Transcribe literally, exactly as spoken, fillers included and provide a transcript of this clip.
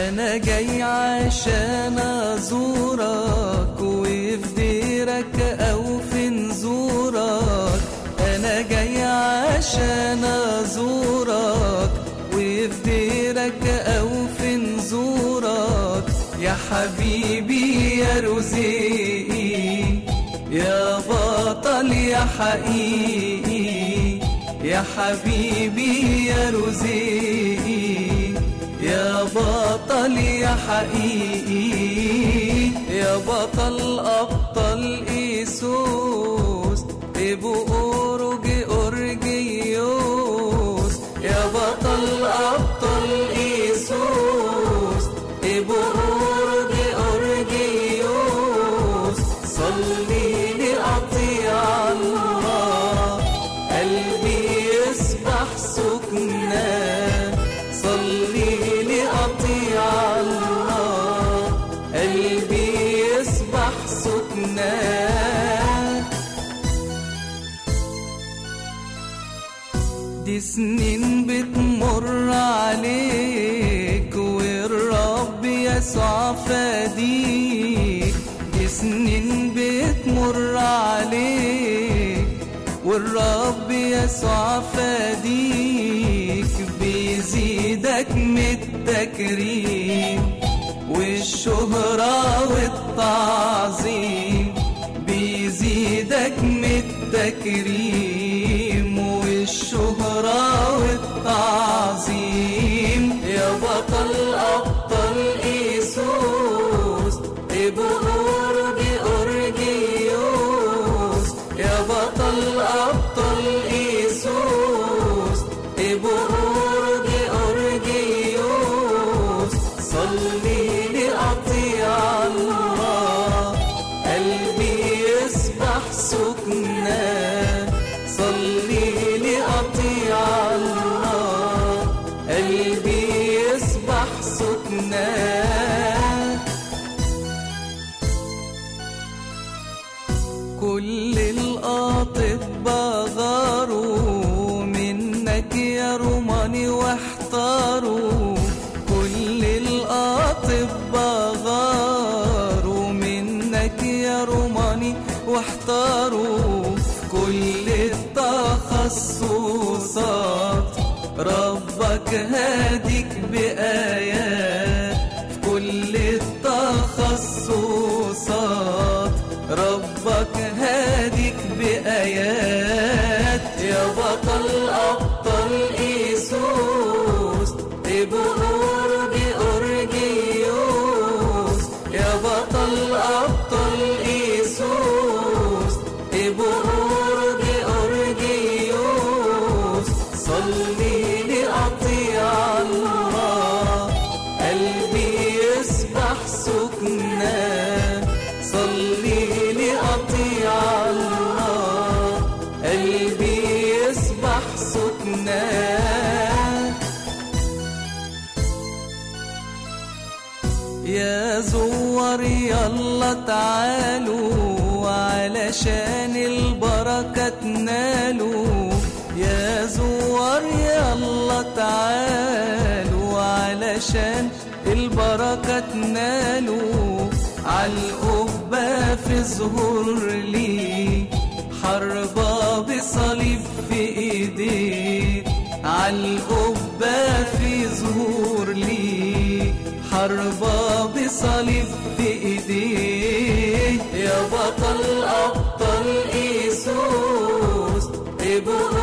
أنا جاي عشان أزورك وفي ديرك أو في نزورك. أنا جاي عشان أزورك وفي ديرك أو في نزورك. يا حبيبي يا رزقي يا بطل يا حقيقي. يا حبيبي يا رزقي يا بطل يا حقيقي. يا بطل أبطال إيسوس إبو أورجي أورجيوس. يا بطل أبطال إيسوس إبو أورجي أورجيوس. صلي لي أطيع الله قلبي يسبح سكنة. صلي لي أطيع الله قلبي يسبح سكنة. دي سنين بتمر عليك والرب يسوع فديك. دي سنين بتمر عليك والرب يسوع فديك. بيزيدك من التكريم والشهرة والتعظيم. بيزيدك من التكريم والشهرة والتعظيم. يا بطل أبطال إيسوس إبو أورجي أورجيوس. يا بطل أبطال إيسوس إبو أورجي أورجيوس. صلي لي أطيع الله قلبي يسبح سكنة. صلي لي أطيع الله قلبي يسبح سكنة. كل الأطباء غاروا منك يا روماني واحتاروا. كل الأطباء غاروا منك يا روماني واحتاروا. كل التخصصات ربك هاديك بآيات. في كل التخصصات ربك هاديك بآيات. يا بطل أبطال إيسوس إبو أورجي أورجيوس. يا بطل أبطال إيسوس إبو أورجي أورجيوس. صلي لي أطيع الله قلبي يسبح سكنة. صلي لي أطيع الله قلبي يسبح سكنة. يا زوار يلا تعالوا علشان البركة تنالوا. يا زوار يلا تعالوا علشان البركة تنالوا. عالقبة في ظهور لي حربة بصليب في ايديه. عالقبة في ظهور لي حربة بصليب في ايديه. يا بطل أبطال إيسوس إبو